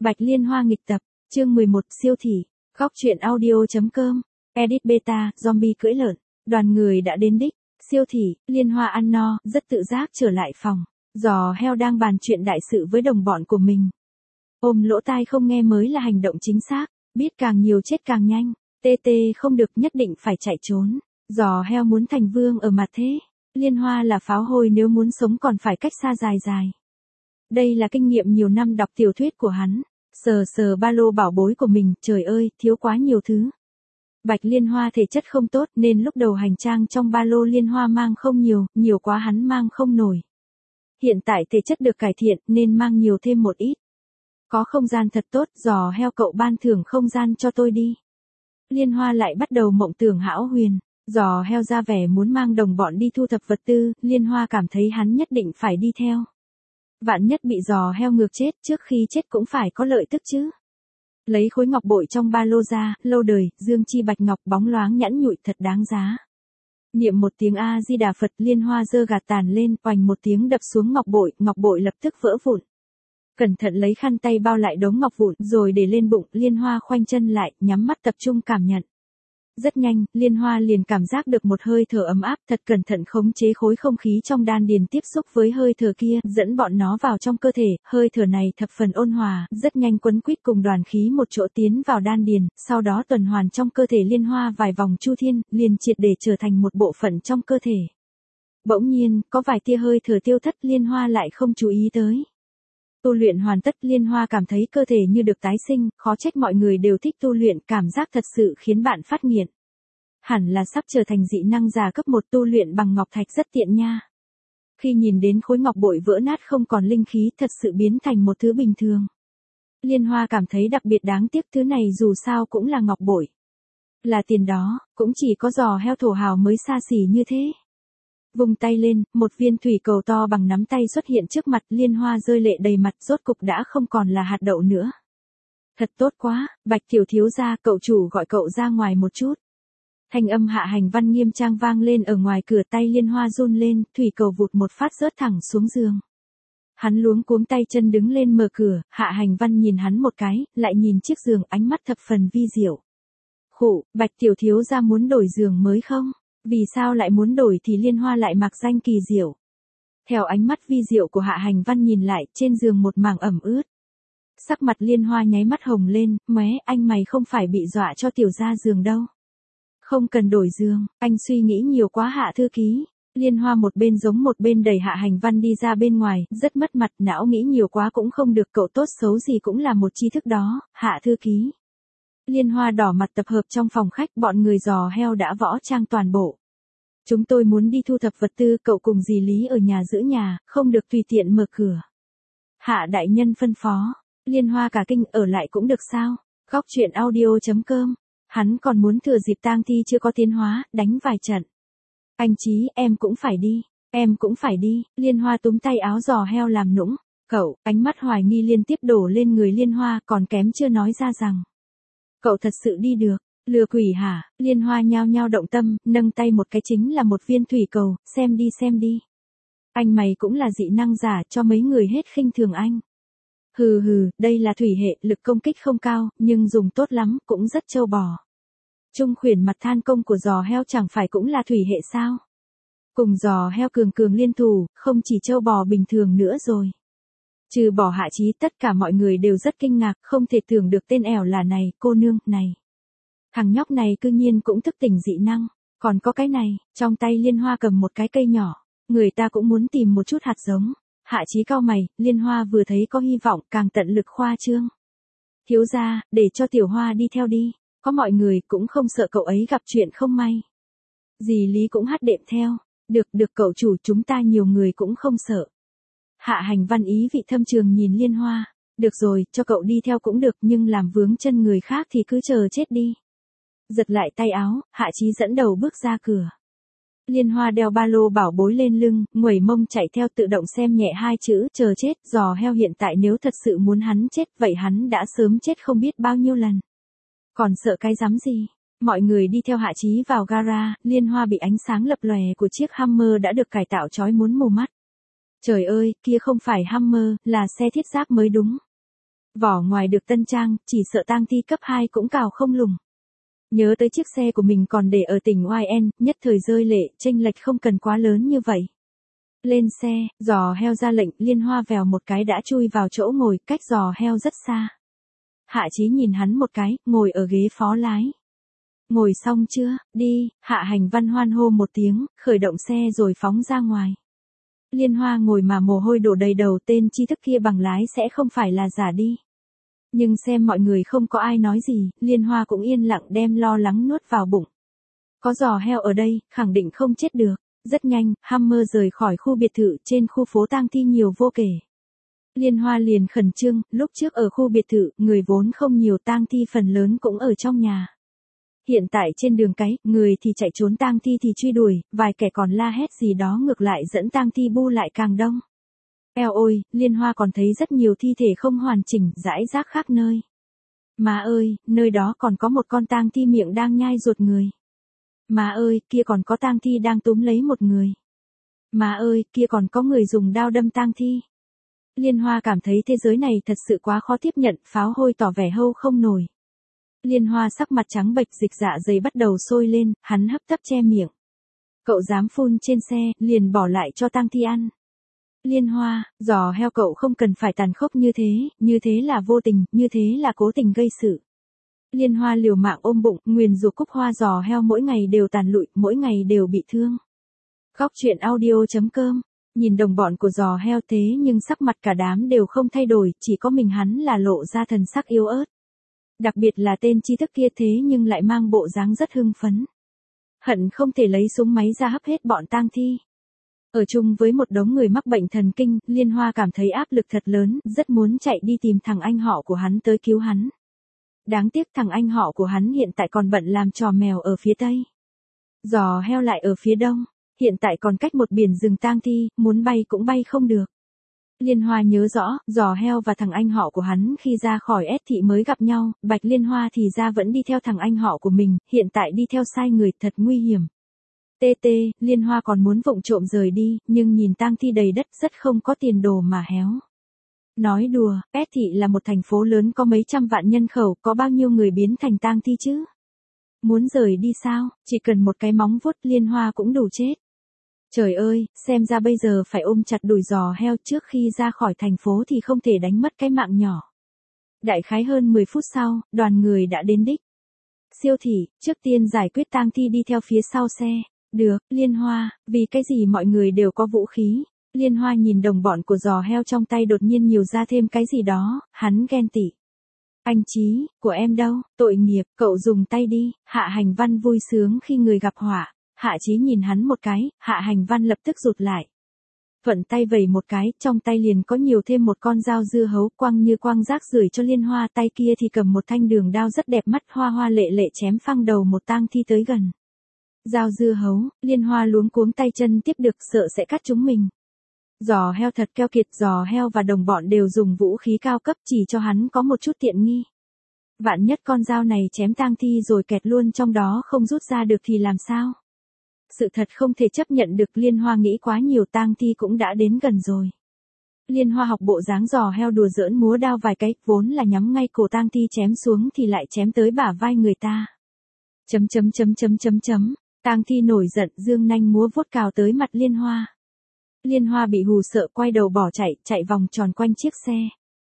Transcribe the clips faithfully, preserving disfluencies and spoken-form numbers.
Bạch Liên Hoa nghịch tập, chương mười một siêu thị, góc truyện audio.com, edit beta, zombie cưỡi lợn, đoàn người đã đến đích, siêu thị, Liên Hoa ăn no, rất tự giác trở lại phòng, giò heo đang bàn chuyện đại sự với đồng bọn của mình. Ôm lỗ tai không nghe mới là hành động chính xác, biết càng nhiều chết càng nhanh, tê tê không được nhất định phải chạy trốn, giò heo muốn thành vương ở mặt thế, Liên Hoa là pháo hôi nếu muốn sống còn phải cách xa dài dài. Đây là kinh nghiệm nhiều năm đọc tiểu thuyết của hắn, sờ sờ ba lô bảo bối của mình, trời ơi, thiếu quá nhiều thứ. Bạch Liên Hoa thể chất không tốt nên lúc đầu hành trang trong ba lô Liên Hoa mang không nhiều, nhiều quá hắn mang không nổi. Hiện tại thể chất được cải thiện nên mang nhiều thêm một ít. Có không gian thật tốt, giò heo cậu ban thưởng không gian cho tôi đi. Liên Hoa lại bắt đầu mộng tưởng hão huyền, giò heo ra vẻ muốn mang đồng bọn đi thu thập vật tư, Liên Hoa cảm thấy hắn nhất định phải đi theo. Vạn nhất bị giò heo ngược chết, trước khi chết cũng phải có lợi tức chứ. Lấy khối ngọc bội trong ba lô ra, lâu đời, dương chi bạch ngọc bóng loáng nhẵn nhụi thật đáng giá. Niệm một tiếng A Di Đà Phật, Liên Hoa giơ gạt tàn lên, oành một tiếng đập xuống ngọc bội, ngọc bội lập tức vỡ vụn. Cẩn thận lấy khăn tay bao lại đống ngọc vụn, rồi để lên bụng, Liên Hoa khoanh chân lại, nhắm mắt tập trung cảm nhận. Rất nhanh, Liên Hoa liền cảm giác được một hơi thở ấm áp, thật cẩn thận khống chế khối không khí trong đan điền tiếp xúc với hơi thở kia, dẫn bọn nó vào trong cơ thể, hơi thở này thập phần ôn hòa, rất nhanh quấn quýt cùng đoàn khí một chỗ tiến vào đan điền, sau đó tuần hoàn trong cơ thể Liên Hoa vài vòng chu thiên, liền triệt để trở thành một bộ phận trong cơ thể. Bỗng nhiên, có vài tia hơi thở tiêu thất, Liên Hoa lại không chú ý tới. Tu luyện hoàn tất, Liên Hoa cảm thấy cơ thể như được tái sinh, khó trách mọi người đều thích tu luyện, cảm giác thật sự khiến bạn phát nghiện. Hẳn là sắp trở thành dị năng giả cấp một, tu luyện bằng ngọc thạch rất tiện nha. Khi nhìn đến khối ngọc bội vỡ nát không còn linh khí, thật sự biến thành một thứ bình thường. Liên Hoa cảm thấy đặc biệt đáng tiếc, thứ này dù sao cũng là ngọc bội. Là tiền đó, cũng chỉ có giò heo thổ hào mới xa xỉ như thế. Vung tay lên, một viên thủy cầu to bằng nắm tay xuất hiện trước mặt, Liên Hoa rơi lệ đầy mặt, rốt cục đã không còn là hạt đậu nữa. Thật tốt quá, Bạch tiểu thiếu gia, cậu chủ gọi cậu ra ngoài một chút. Thanh âm Hạ Hành Văn nghiêm trang vang lên ở ngoài cửa, tay Liên Hoa run lên, thủy cầu vụt một phát rớt thẳng xuống giường. Hắn luống cuống tay chân đứng lên mở cửa, Hạ Hành Văn nhìn hắn một cái, lại nhìn chiếc giường, ánh mắt thập phần vi diệu. Khụ, Bạch tiểu thiếu gia muốn đổi giường mới không? Vì sao lại muốn đổi thì Liên Hoa lại mặc danh kỳ diệu. Theo ánh mắt vi diệu của Hạ Hành Văn nhìn lại, trên giường một mảng ẩm ướt. Sắc mặt Liên Hoa nháy mắt hồng lên, mé, anh mày không phải bị dọa cho tiểu ra giường đâu. Không cần đổi giường, anh suy nghĩ nhiều quá Hạ thư ký. Liên Hoa một bên giống một bên đẩy Hạ Hành Văn đi ra bên ngoài, rất mất mặt, não nghĩ nhiều quá cũng không được, cậu tốt xấu gì cũng là một tri thức đó, Hạ thư ký. Liên Hoa đỏ mặt tập hợp trong phòng khách, bọn người giò heo đã võ trang toàn bộ. Chúng tôi muốn đi thu thập vật tư, cậu cùng dì Lý ở nhà giữ nhà, không được tùy tiện mở cửa. Hạ đại nhân phân phó, Liên Hoa cả kinh, ở lại cũng được sao? Góc truyện audio.com, hắn còn muốn thừa dịp tang thi chưa có tiến hóa, đánh vài trận. Anh Chí, em cũng phải đi, em cũng phải đi, Liên Hoa túm tay áo giò heo làm nũng, cậu, ánh mắt hoài nghi liên tiếp đổ lên người Liên Hoa, còn kém chưa nói ra rằng. Cậu thật sự đi được, lừa quỷ hả? Liên Hoa nhao nhao động tâm, nâng tay một cái chính là một viên thủy cầu, xem đi xem đi. Anh mày cũng là dị năng giả, cho mấy người hết khinh thường anh. Hừ hừ, đây là thủy hệ, lực công kích không cao, nhưng dùng tốt lắm, cũng rất trâu bò. Trung khuyển mặt than công của giò heo chẳng phải cũng là thủy hệ sao? Cùng giò heo cường cường liên thủ, không chỉ trâu bò bình thường nữa rồi. Trừ bỏ Hạ Chí, tất cả mọi người đều rất kinh ngạc, không thể tưởng được tên ẻo là này, cô nương, này. Thằng nhóc này cư nhiên cũng thức tỉnh dị năng, còn có cái này, trong tay Liên Hoa cầm một cái cây nhỏ, người ta cũng muốn tìm một chút hạt giống. Hạ Chí cau mày, Liên Hoa vừa thấy có hy vọng, càng tận lực khoa trương. Thiếu gia, để cho Tiểu Hoa đi theo đi, có mọi người cũng không sợ cậu ấy gặp chuyện không may. Dì Lý cũng hát đệm theo, được được cậu chủ, chúng ta nhiều người cũng không sợ. Hạ Hành Văn ý vị thâm trường nhìn Liên Hoa, được rồi, cho cậu đi theo cũng được, nhưng làm vướng chân người khác thì cứ chờ chết đi. Giật lại tay áo, Hạ Chí dẫn đầu bước ra cửa. Liên Hoa đeo ba lô bảo bối lên lưng, nguẩy mông chạy theo, tự động xem nhẹ hai chữ, chờ chết, giò heo hiện tại nếu thật sự muốn hắn chết, vậy hắn đã sớm chết không biết bao nhiêu lần. Còn sợ cái rắm gì? Mọi người đi theo Hạ Chí vào gara, Liên Hoa bị ánh sáng lập lòe của chiếc Hummer đã được cải tạo chói muốn mù mắt. Trời ơi, kia không phải Hummer, là xe thiết giáp mới đúng. Vỏ ngoài được tân trang, chỉ sợ tang thi cấp hai cũng cào không lùng. Nhớ tới chiếc xe của mình còn để ở tỉnh Y N, nhất thời rơi lệ, chênh lệch không cần quá lớn như vậy. Lên xe, giò heo ra lệnh, Liên Hoa vèo một cái đã chui vào chỗ ngồi, cách giò heo rất xa. Hạ Chí nhìn hắn một cái, ngồi ở ghế phó lái. Ngồi xong chưa, đi, Hạ Hành Văn hoan hô một tiếng, khởi động xe rồi phóng ra ngoài. Liên Hoa ngồi mà mồ hôi đổ đầy đầu, tên tri thức kia bằng lái sẽ không phải là giả đi. Nhưng xem mọi người không có ai nói gì, Liên Hoa cũng yên lặng đem lo lắng nuốt vào bụng. Có giò heo ở đây, khẳng định không chết được. Rất nhanh, Hammer rời khỏi khu biệt thự, trên khu phố tang thi nhiều vô kể. Liên Hoa liền khẩn trương, lúc trước ở khu biệt thự, người vốn không nhiều, tang thi phần lớn cũng ở trong nhà. Hiện tại trên đường cái, người thì chạy trốn, tang thi thì truy đuổi, vài kẻ còn la hét gì đó ngược lại dẫn tang thi bu lại càng đông. Eo ôi, Liên Hoa còn thấy rất nhiều thi thể không hoàn chỉnh, rải rác khắp nơi. Má ơi, nơi đó còn có một con tang thi miệng đang nhai ruột người. Má ơi, kia còn có tang thi đang túm lấy một người. Má ơi, kia còn có người dùng đao đâm tang thi. Liên Hoa cảm thấy thế giới này thật sự quá khó tiếp nhận, pháo hôi tỏ vẻ hâu không nổi. Liên Hoa sắc mặt trắng bệch, dịch dạ dày bắt đầu sôi lên, hắn hấp tấp che miệng. Cậu dám phun trên xe, liền bỏ lại cho tang thi ăn. Liên Hoa, giò heo cậu không cần phải tàn khốc như thế, như thế là vô tình, như thế là cố tình gây sự. Liên Hoa liều mạng ôm bụng, nguyền rủa Cúc Hoa giò heo mỗi ngày đều tàn lụi, mỗi ngày đều bị thương. Góc truyện audio chấm com, nhìn đồng bọn của giò heo thế nhưng sắc mặt cả đám đều không thay đổi, chỉ có mình hắn là lộ ra thần sắc yếu ớt. Đặc biệt là tên tri thức kia thế nhưng lại mang bộ dáng rất hưng phấn. Hận không thể lấy súng máy ra hấp hết bọn tang thi. Ở chung với một đống người mắc bệnh thần kinh, Liên Hoa cảm thấy áp lực thật lớn, rất muốn chạy đi tìm thằng anh họ của hắn tới cứu hắn. Đáng tiếc thằng anh họ của hắn hiện tại còn bận làm trò mèo ở phía tây. Giò heo lại ở phía đông, hiện tại còn cách một biển rừng tang thi, muốn bay cũng bay không được. Liên Hoa nhớ rõ, giò heo và thằng anh họ của hắn khi ra khỏi S thị mới gặp nhau, Bạch Liên Hoa thì ra vẫn đi theo thằng anh họ của mình, hiện tại đi theo sai người, thật nguy hiểm. Tê tê, Liên Hoa còn muốn vụng trộm rời đi, nhưng nhìn tang thi đầy đất rất không có tiền đồ mà héo. Nói đùa, S thị là một thành phố lớn có mấy trăm vạn nhân khẩu, có bao nhiêu người biến thành tang thi chứ? Muốn rời đi sao, chỉ cần một cái móng vuốt Liên Hoa cũng đủ chết. Trời ơi, xem ra bây giờ phải ôm chặt đùi giò heo, trước khi ra khỏi thành phố thì không thể đánh mất cái mạng nhỏ. Đại khái hơn mười phút sau, đoàn người đã đến đích. Siêu thị, trước tiên giải quyết tang thi đi theo phía sau xe. Được, Liên Hoa, vì cái gì mọi người đều có vũ khí. Liên Hoa nhìn đồng bọn của giò heo trong tay đột nhiên nhiều ra thêm cái gì đó, hắn ghen tị. Anh Chí, của em đâu, tội nghiệp, cậu dùng tay đi. Hạ Hành Văn vui sướng khi người gặp họa. Hạ Chí nhìn hắn một cái, Hạ Hành Văn lập tức rụt lại. Vận tay vẩy một cái, trong tay liền có nhiều thêm một con dao dưa hấu, quăng như quăng rác rưởi cho Liên Hoa, tay kia thì cầm một thanh đường đao rất đẹp mắt, hoa hoa lệ lệ chém phăng đầu một tang thi tới gần. Dao dưa hấu, Liên Hoa luống cuống tay chân tiếp được, sợ sẽ cắt chúng mình. Giò heo thật keo kiệt, giò heo và đồng bọn đều dùng vũ khí cao cấp, chỉ cho hắn có một chút tiện nghi. Vạn nhất con dao này chém tang thi rồi kẹt luôn trong đó không rút ra được thì làm sao? Sự thật không thể chấp nhận được, Liên Hoa nghĩ quá nhiều, tang thi cũng đã đến gần rồi. Liên Hoa học bộ dáng giò heo đùa giỡn múa đao vài cái, vốn là nhắm ngay cổ tang thi chém xuống thì lại chém tới bả vai người ta. Chấm chấm chấm chấm chấm chấm, tang thi nổi giận, dương nanh múa vuốt cào tới mặt Liên Hoa. Liên Hoa bị hù sợ, quay đầu bỏ chạy, chạy vòng tròn quanh chiếc xe.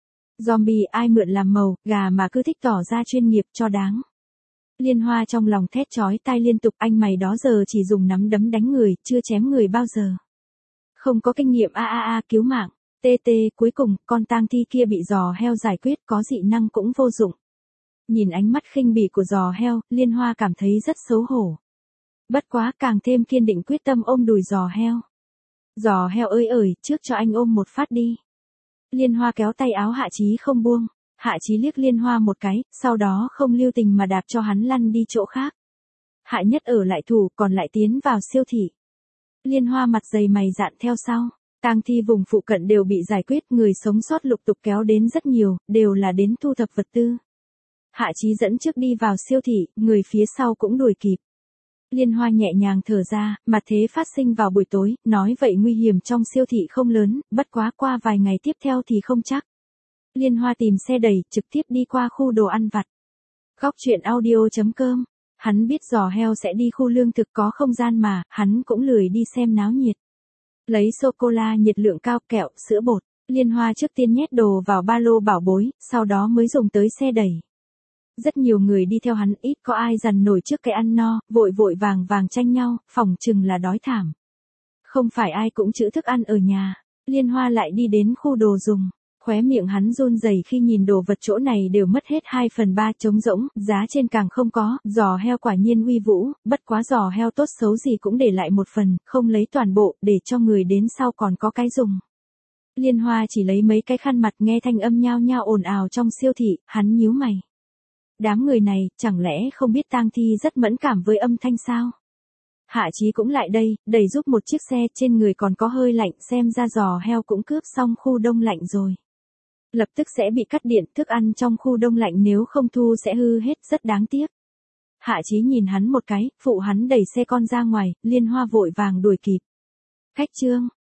Zombie ai mượn làm màu, gà mà cứ thích tỏ ra chuyên nghiệp cho đáng. Liên Hoa trong lòng thét chói tai liên tục, anh mày đó giờ chỉ dùng nắm đấm đánh người, chưa chém người bao giờ. Không có kinh nghiệm a a a cứu mạng. Tê tê, cuối cùng, con tang thi kia bị giò heo giải quyết, có dị năng cũng vô dụng. Nhìn ánh mắt khinh bỉ của giò heo, Liên Hoa cảm thấy rất xấu hổ. Bất quá càng thêm kiên định quyết tâm ôm đùi giò heo. Giò heo ơi ơi, trước cho anh ôm một phát đi. Liên Hoa kéo tay áo Hạ Chí không buông. Hạ Chí liếc Liên Hoa một cái, sau đó không lưu tình mà đạp cho hắn lăn đi chỗ khác. Hạ Nhất ở lại thủ, còn lại tiến vào siêu thị. Liên Hoa mặt dày mày dạn theo sau. Tang thi vùng phụ cận đều bị giải quyết, người sống sót lục tục kéo đến rất nhiều, đều là đến thu thập vật tư. Hạ Chí dẫn trước đi vào siêu thị, người phía sau cũng đuổi kịp. Liên Hoa nhẹ nhàng thở ra, mặt thế phát sinh vào buổi tối, nói vậy nguy hiểm trong siêu thị không lớn, bất quá qua vài ngày tiếp theo thì không chắc. Liên Hoa tìm xe đẩy, trực tiếp đi qua khu đồ ăn vặt. Góc chuyện audio chấm com. Hắn biết giò heo sẽ đi khu lương thực có không gian mà, hắn cũng lười đi xem náo nhiệt. Lấy sô-cô-la nhiệt lượng cao, kẹo, sữa bột. Liên Hoa trước tiên nhét đồ vào ba lô bảo bối, sau đó mới dùng tới xe đẩy. Rất nhiều người đi theo hắn, ít có ai dằn nổi trước cái ăn no, vội vội vàng vàng tranh nhau, phỏng chừng là đói thảm. Không phải ai cũng trữ thức ăn ở nhà. Liên Hoa lại đi đến khu đồ dùng. Khóe miệng hắn run rẩy khi nhìn đồ vật chỗ này đều mất hết hai phần ba trống rỗng, giá trên càng không có, giò heo quả nhiên uy vũ, bất quá giò heo tốt xấu gì cũng để lại một phần, không lấy toàn bộ, để cho người đến sau còn có cái dùng. Liên Hoa chỉ lấy mấy cái khăn mặt, nghe thanh âm nhao nhao ồn ào trong siêu thị, hắn nhíu mày. Đám người này, chẳng lẽ không biết Tang Thi rất mẫn cảm với âm thanh sao? Hạ Chí cũng lại đây, đẩy giúp một chiếc xe, trên người còn có hơi lạnh, xem ra giò heo cũng cướp xong khu đông lạnh rồi. Lập tức sẽ bị cắt điện, thức ăn trong khu đông lạnh nếu không thu sẽ hư hết, rất đáng tiếc. Hạ Chí nhìn hắn một cái, phụ hắn đẩy xe con ra ngoài, Liên Hoa vội vàng đuổi kịp. Cách chương